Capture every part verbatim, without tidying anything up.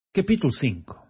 Capítulo cinco.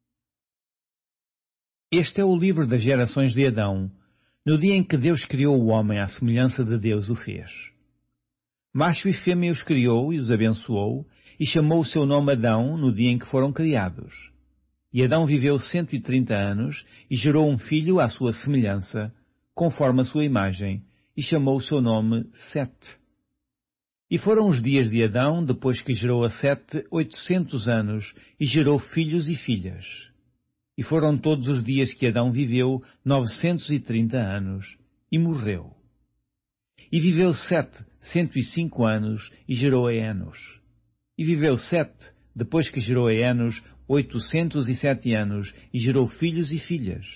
Este é o livro das gerações de Adão, no dia em que Deus criou o homem à semelhança de Deus o fez. Macho e fêmea os criou e os abençoou, e chamou o seu nome Adão no dia em que foram criados. E Adão viveu cento e trinta anos, e gerou um filho à sua semelhança, conforme a sua imagem, e chamou o seu nome Sete. E foram os dias de Adão, depois que gerou a Sete, oitocentos anos, e gerou filhos e filhas. E foram todos os dias que Adão viveu, novecentos e trinta anos, e morreu. E viveu Sete, cento e cinco anos, e gerou a Enos. E viveu Sete, depois que gerou a Enos, oitocentos e sete anos, e gerou filhos e filhas.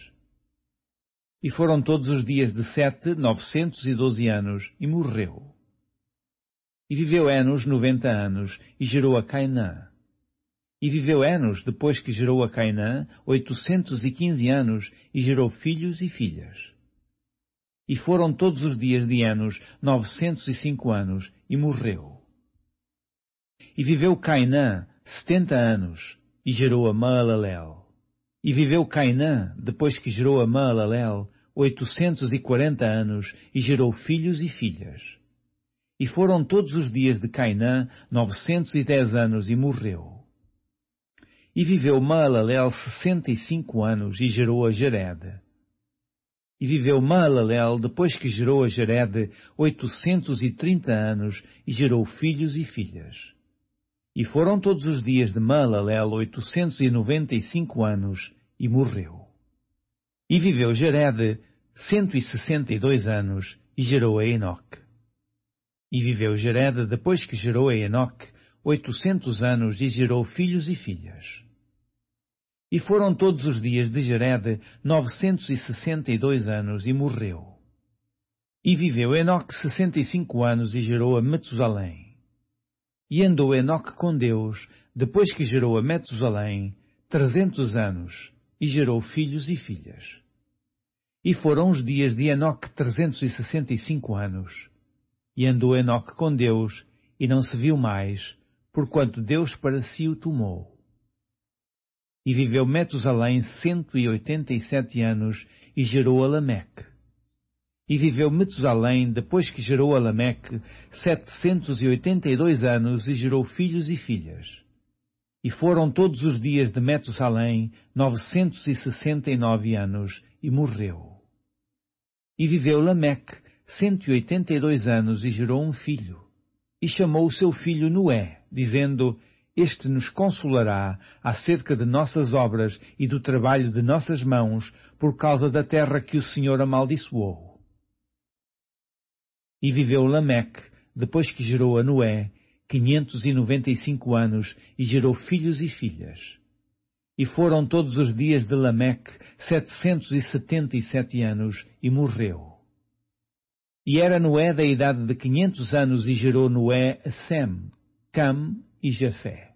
E foram todos os dias de Sete, novecentos e doze anos, e morreu. E viveu Enos noventa anos, e gerou a Cainã. E viveu Enos, depois que gerou a Cainã, oitocentos e quinze anos, e gerou filhos e filhas. E foram todos os dias de Enos novecentos e cinco anos, e morreu. E viveu Cainã setenta anos, e gerou a Maalalel. E viveu Cainã, depois que gerou a Maalalel, oitocentos e quarenta anos, e gerou filhos e filhas. E foram todos os dias de Cainã novecentos e dez anos, e morreu. E viveu Maalalel sessenta e cinco anos, e gerou a Jared. E viveu Maalalel, depois que gerou a Jared, oitocentos e trinta anos, e gerou filhos e filhas. E foram todos os dias de Maalalel oitocentos e noventa e cinco anos, e morreu. E viveu Jared cento e sessenta e dois anos, e gerou a Enoque. E viveu Jared, depois que gerou a Enoque, oitocentos anos, e gerou filhos e filhas. E foram todos os dias de Jared novecentos e sessenta e dois anos, e morreu. E viveu Enoque sessenta e cinco anos, e gerou a Metusalém. E andou Enoque com Deus, depois que gerou a Metusalém, trezentos anos, e gerou filhos e filhas. E foram os dias de Enoque trezentos e sessenta e cinco anos. E andou Enoque com Deus, e não se viu mais, porquanto Deus para si o tomou. E viveu Metusalém cento e oitenta e sete anos, e gerou a Lameque. E viveu Metusalém, depois que gerou a Lameque, setecentos e oitenta e dois anos, e gerou filhos e filhas. E foram todos os dias de Metusalém novecentos e sessenta e nove anos, e morreu. E viveu Lameque cento e oitenta e dois anos, e gerou um filho. E chamou o seu filho Noé, dizendo: Este nos consolará acerca de nossas obras e do trabalho de nossas mãos, por causa da terra que o Senhor amaldiçoou. E viveu Lameque, depois que gerou a Noé, quinhentos e noventa e cinco anos, e gerou filhos e filhas. E foram todos os dias de Lameque setecentos e setenta e sete anos, e morreu. E era Noé da idade de quinhentos anos, e gerou Noé a Sem, Cam e Jafé.